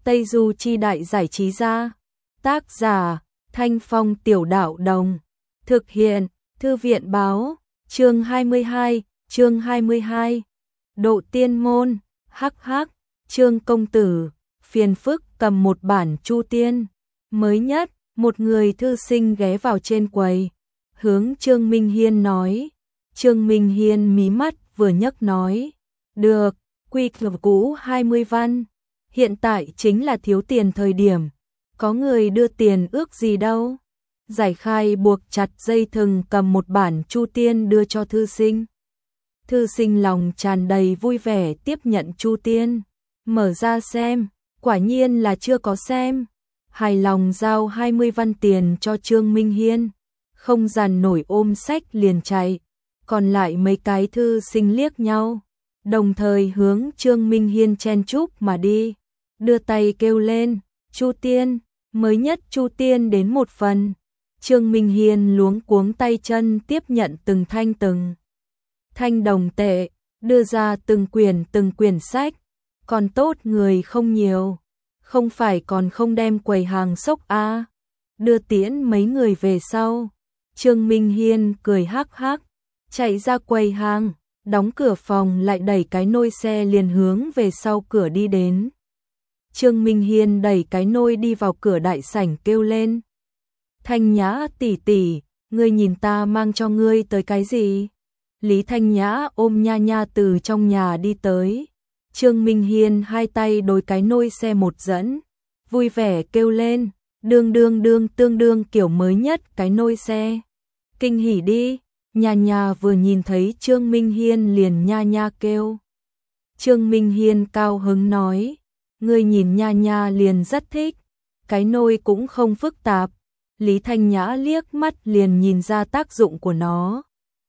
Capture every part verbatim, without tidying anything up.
Tây Du Chi Đại Giải Trí Gia. Tác giả Thanh Phong Tiểu Đạo Đồng. Thực hiện Thư viện Báo. Chương hai mươi hai, chương hai mươi hai. Độ tiên môn. Hắc hắc. Trương công tử, phiền phức cầm một bản Chu Tiên mới nhất. Một người thư sinh ghé vào trên quầy, hướng Trương Minh Hiên nói. Trương Minh Hiên mí mắt vừa nhấc nói, được, quy củ hai mươi văn, hiện tại chính là thiếu tiền thời điểm, có người đưa tiền ước gì đâu. Giải khai buộc chặt dây thừng, cầm một bản Chu Tiên đưa cho thư sinh. Thư sinh lòng tràn đầy vui vẻ tiếp nhận Chu Tiên, mở ra xem, quả nhiên là chưa có xem. Hài lòng giao hai mươi văn tiền cho Trương Minh Hiên, không dằn nổi ôm sách liền chạy. Còn lại mấy cái thư sinh liếc nhau, đồng thời hướng Trương Minh Hiên chen chúc mà đi, đưa tay kêu lên, Chu Tiên, mới nhất Chu Tiên đến một phần. Trương Minh Hiên luống cuống tay chân tiếp nhận từng thanh từng thanh đồng tệ, đưa ra từng quyển từng quyển sách, còn tốt người không nhiều. Không phải còn không đem quầy hàng sốc a à. Đưa tiễn mấy người về sau. Trương Minh Hiên cười hắc hắc, chạy ra quầy hàng, đóng cửa phòng lại đẩy cái nôi xe liền hướng về sau cửa đi đến. Trương Minh Hiên đẩy cái nôi đi vào cửa đại sảnh kêu lên, Thanh Nhã tỷ tỷ, ngươi nhìn ta mang cho ngươi tới cái gì? Lý Thanh Nhã ôm Nha Nha từ trong nhà đi tới. Trương Minh Hiên hai tay đối cái nôi xe một dẫn, vui vẻ kêu lên, đương đương đương tương đương kiểu mới nhất cái nôi xe. Kinh hỉ đi, Nha Nha vừa nhìn thấy Trương Minh Hiên liền nha nha kêu. Trương Minh Hiên cao hứng nói, ngươi nhìn Nha Nha liền rất thích, cái nôi cũng không phức tạp. Lý Thanh Nhã liếc mắt liền nhìn ra tác dụng của nó.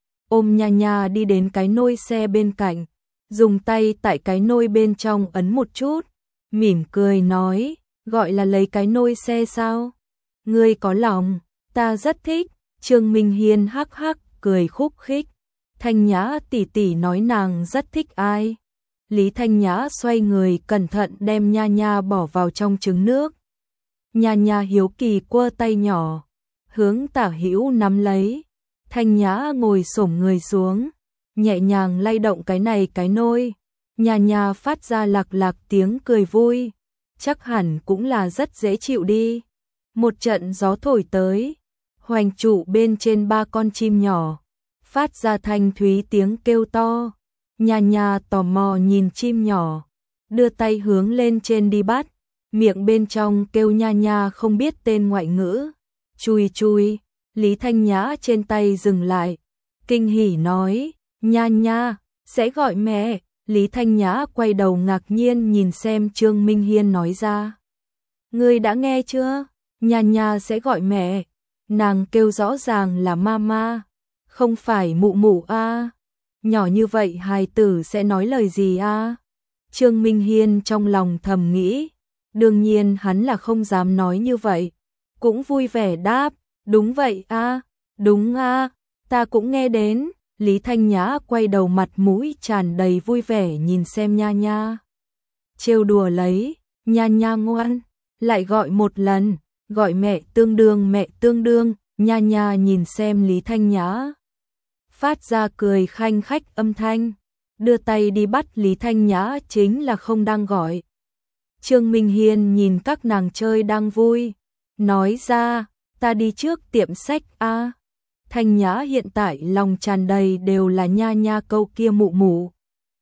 Ôm Nha Nha đi đến cái nôi xe bên cạnh, dùng tay tại cái nôi bên trong ấn một chút, mỉm cười nói, gọi là lấy cái nôi xe sao? Ngươi có lòng, ta rất thích. Trương Minh Hiên hắc hắc cười khúc khích. Thanh Nhã tỷ tỷ nói nàng rất thích ai? Lý Thanh Nhã xoay người cẩn thận đem Nha Nha bỏ vào trong trứng nước. Nha Nha hiếu kỳ quơ tay nhỏ, hướng tả hữu nắm lấy. Thanh Nhã ngồi xổm người xuống, nhẹ nhàng lay động cái này cái nôi. Nha Nha phát ra lạc lạc tiếng cười vui, chắc hẳn cũng là rất dễ chịu đi. Một trận gió thổi tới, hoành trụ bên trên ba con chim nhỏ, phát ra thanh thúy tiếng kêu to. Nha Nha tò mò nhìn chim nhỏ, đưa tay hướng lên trên đi bắt, miệng bên trong kêu Nha Nha không biết tên ngoại ngữ. Chui chui, Lý Thanh Nhã trên tay dừng lại, kinh hỉ nói, Nha Nha, sẽ gọi mẹ. Lý Thanh Nhã quay đầu ngạc nhiên nhìn xem Trương Minh Hiên nói ra. Ngươi đã nghe chưa? Nha Nha sẽ gọi mẹ. Nàng kêu rõ ràng là mama, không phải mụ mụ a. À. Nhỏ như vậy hài tử sẽ nói lời gì a? À? Trương Minh Hiên trong lòng thầm nghĩ. Đương nhiên hắn là không dám nói như vậy. Cũng vui vẻ đáp, đúng vậy a, à, đúng a, à, ta cũng nghe đến. Lý Thanh Nhã quay đầu mặt mũi tràn đầy vui vẻ nhìn xem Nha Nha. Trêu đùa lấy, Nha Nha ngoan, lại gọi một lần, gọi mẹ tương đương mẹ tương đương. Nha Nha nhìn xem Lý Thanh Nhã, phát ra cười khanh khách âm thanh, đưa tay đi bắt Lý Thanh Nhã chính là không đang gọi. Trương Minh Hiên nhìn các nàng chơi đang vui, nói ra, ta đi trước tiệm sách a. À. Thanh Nhã hiện tại lòng tràn đầy đều là Nha Nha câu kia mụ mụ.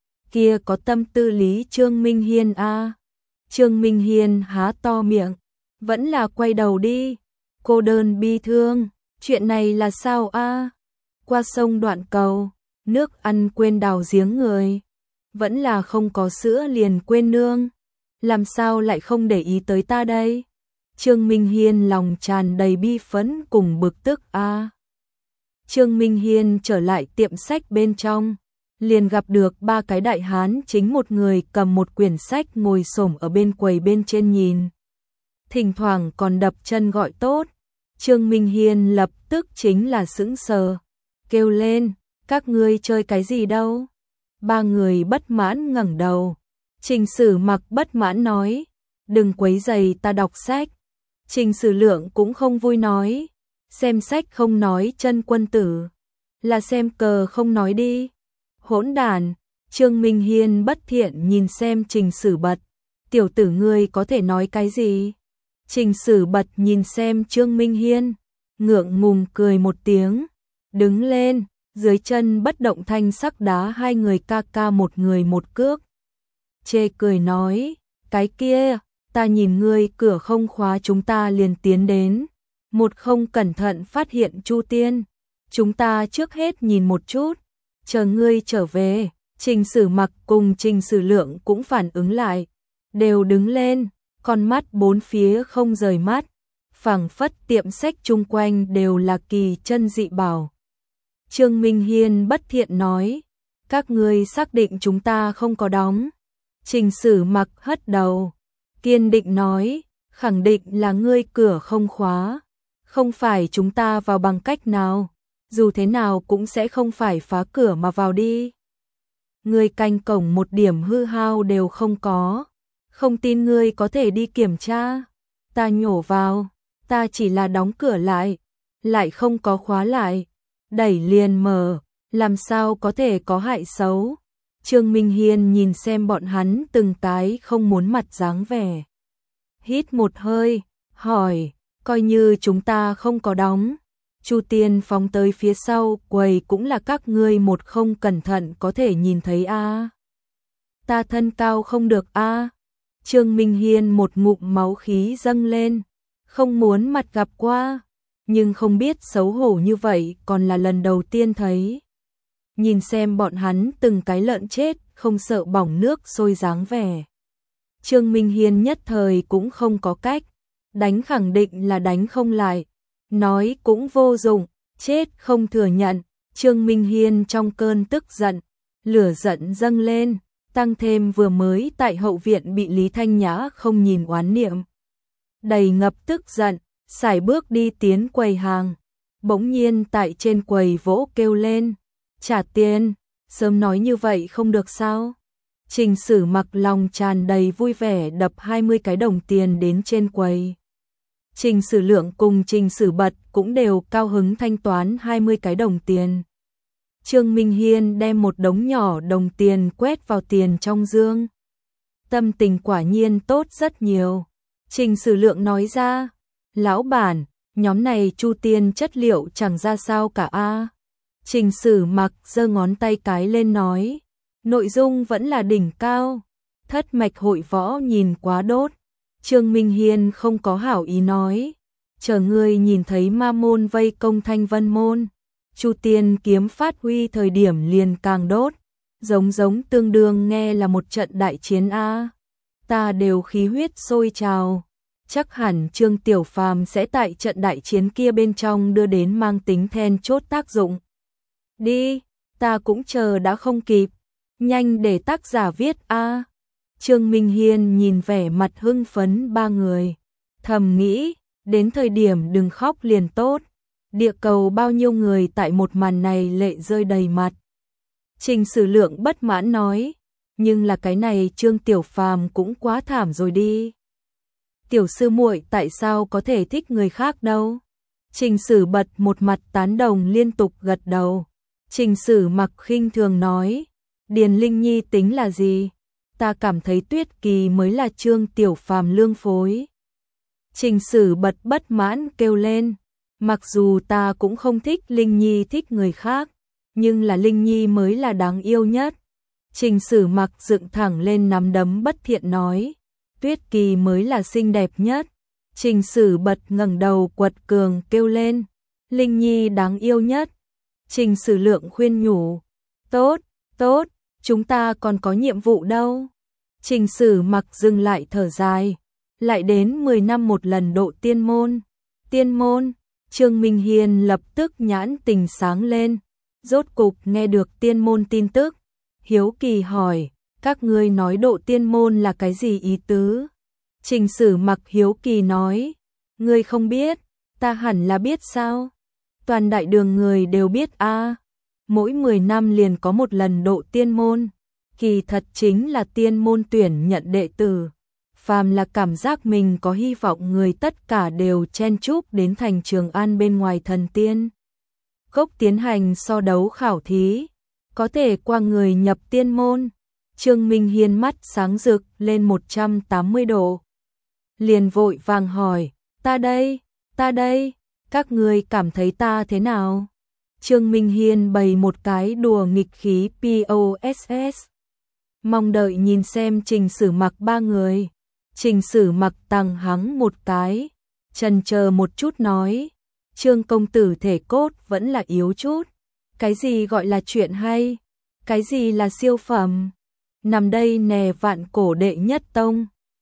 Kia có tâm tư lý Trương Minh Hiên a. À. Trương Minh Hiên há to miệng, vẫn là quay đầu đi. Cô đơn bi thương, chuyện này là sao a? À? Qua sông đoạn cầu, nước ăn quên đào giếng người, vẫn là không có sữa liền quên nương, làm sao lại không để ý tới ta đây? Trương Minh Hiên lòng tràn đầy bi phẫn cùng bực tức a. À. Trương Minh Hiên trở lại tiệm sách bên trong, liền gặp được ba cái đại hán chính một người cầm một quyển sách ngồi xổm ở bên quầy bên trên nhìn. Thỉnh thoảng còn đập chân gọi tốt. Trương Minh Hiên lập tức chính là sững sờ, kêu lên, các ngươi chơi cái gì đâu? Ba người bất mãn ngẩng đầu. Trình Sử Mặc bất mãn nói, đừng quấy rầy ta đọc sách. Trình Sử Lượng cũng không vui nói, xem sách không nói chân quân tử, là xem cờ không nói đi. Hỗn đản. Trương Minh Hiên bất thiện nhìn xem Trình Sử Bật, tiểu tử ngươi có thể nói cái gì? Trình Sử Bật nhìn xem Trương Minh Hiên, ngượng ngùng cười một tiếng, đứng lên, dưới chân bất động thanh sắc đá hai người ca ca một người một cước. Chê cười nói, cái kia, ta nhìn ngươi cửa không khóa chúng ta liền tiến đến, một không cẩn thận phát hiện Chu Tiên, chúng ta trước hết nhìn một chút, chờ ngươi trở về. Trình Sử Mặc cùng Trình Sử Lượng cũng phản ứng lại, đều đứng lên, con mắt bốn phía không rời mắt, phảng phất tiệm sách chung quanh đều là kỳ chân dị bảo. Trương Minh Hiên bất thiện nói, các ngươi xác định chúng ta không có đóng. Trình Sử Mặc hất đầu, kiên định nói, khẳng định là ngươi cửa không khóa, không phải chúng ta vào bằng cách nào, dù thế nào cũng sẽ không phải phá cửa mà vào đi. Ngươi canh cổng một điểm hư hao đều không có, không tin ngươi có thể đi kiểm tra. Ta nhổ vào, ta chỉ là đóng cửa lại, lại không có khóa lại, đẩy liền mở, làm sao có thể có hại xấu. Trương Minh Hiên nhìn xem bọn hắn từng cái không muốn mặt dáng vẻ. Hít một hơi, hỏi, coi như chúng ta không có đóng. Chu Tiên phóng tới phía sau quầy cũng là các ngươi một không cẩn thận có thể nhìn thấy a. À. Ta thân cao không được a. À. Trương Minh Hiên một ngụm máu khí dâng lên, không muốn mặt gặp qua, nhưng không biết xấu hổ như vậy còn là lần đầu tiên thấy. Nhìn xem bọn hắn từng cái lợn chết, không sợ bỏng nước sôi dáng vẻ. Trương Minh Hiên nhất thời cũng không có cách, đánh khẳng định là đánh không lại. Nói cũng vô dụng, chết không thừa nhận. Trương Minh Hiên trong cơn tức giận, lửa giận dâng lên, tăng thêm vừa mới tại hậu viện bị Lý Thanh Nhã không nhìn oán niệm. Đầy ngập tức giận, sải bước đi tiến quầy hàng, bỗng nhiên tại trên quầy vỗ kêu lên, trả tiền, sớm nói như vậy không được sao? Trình Sử Mặc lòng tràn đầy vui vẻ đập hai mươi cái đồng tiền đến trên quầy. Trình Sử Lượng cùng Trình Sử Bật cũng đều cao hứng thanh toán hai mươi cái đồng tiền. Trương Minh Hiên đem một đống nhỏ đồng tiền quét vào tiền trong dương. Tâm tình quả nhiên tốt rất nhiều. Trình Sử Lượng nói ra, lão bản, nhóm này Chu Tiên chất liệu chẳng ra sao cả a. Trình Sử Mặc giơ ngón tay cái lên nói, nội dung vẫn là đỉnh cao, thất mạch hội võ nhìn quá đốt. Trương Minh Hiên không có hảo ý nói, chờ ngươi nhìn thấy ma môn vây công Thanh Vân môn, Chu Tiên kiếm phát huy thời điểm liền càng đốt, giống giống tương đương nghe là một trận đại chiến a. Ta đều khí huyết sôi trào, chắc hẳn Trương Tiểu Phàm sẽ tại trận đại chiến kia bên trong đưa đến mang tính then chốt tác dụng. Đi, ta cũng chờ đã không kịp, nhanh để tác giả viết a. Trương Minh Hiên nhìn vẻ mặt hưng phấn ba người, thầm nghĩ, đến thời điểm đừng khóc liền tốt. Địa cầu bao nhiêu người tại một màn này lệ rơi đầy mặt. Trình Sử Lượng bất mãn nói, nhưng là cái này Trương Tiểu Phàm cũng quá thảm rồi đi. Tiểu sư muội tại sao có thể thích người khác đâu? Trình Sử Bật một mặt tán đồng liên tục gật đầu. Trình Sử Mặc khinh thường nói, Điền Linh Nhi tính là gì? Ta cảm thấy Tuyết Kỳ mới là Trương Tiểu Phàm lương phối. Trình Sử Bật bất mãn kêu lên, mặc dù ta cũng không thích Linh Nhi thích người khác, nhưng là Linh Nhi mới là đáng yêu nhất. Trình Sử Mặc dựng thẳng lên nắm đấm bất thiện nói, Tuyết Kỳ mới là xinh đẹp nhất. Trình Sử Bật ngẩng đầu quật cường kêu lên, Linh Nhi đáng yêu nhất. Trình Sử Lượng khuyên nhủ, tốt, tốt, chúng ta còn có nhiệm vụ đâu. Trình Sử Mặc dừng lại thở dài, lại đến mười năm một lần độ tiên môn. Tiên môn, Trương Minh Hiên lập tức nhãn tình sáng lên, rốt cục nghe được tiên môn tin tức. Hiếu kỳ hỏi, các ngươi nói độ tiên môn là cái gì ý tứ? Trình Sử Mặc hiếu kỳ nói, ngươi không biết, ta hẳn là biết sao? Toàn đại đường người đều biết a. À. Mỗi mười năm liền có một lần độ tiên môn, kỳ thật chính là tiên môn tuyển nhận đệ tử. phàm là cảm giác mình có hy vọng người tất cả đều chen chúc đến thành Trường An bên ngoài thần tiên cốc tiến hành so đấu khảo thí, có thể qua người nhập tiên môn. Trương Minh Hiên mắt sáng rực lên một trăm tám mươi độ. Liền vội vàng hỏi, ta đây, ta đây, các người cảm thấy ta thế nào? Trương Minh Hiên bày một cái đùa nghịch khí poss. Mong đợi nhìn xem Trình Sử Mặc ba người. Trình Sử Mặc tằng hắng một cái, chần chờ một chút nói, Trương công tử thể cốt vẫn là yếu chút. Cái gì gọi là chuyện hay? Cái gì là siêu phẩm? Nằm đây nè vạn cổ đệ nhất tông.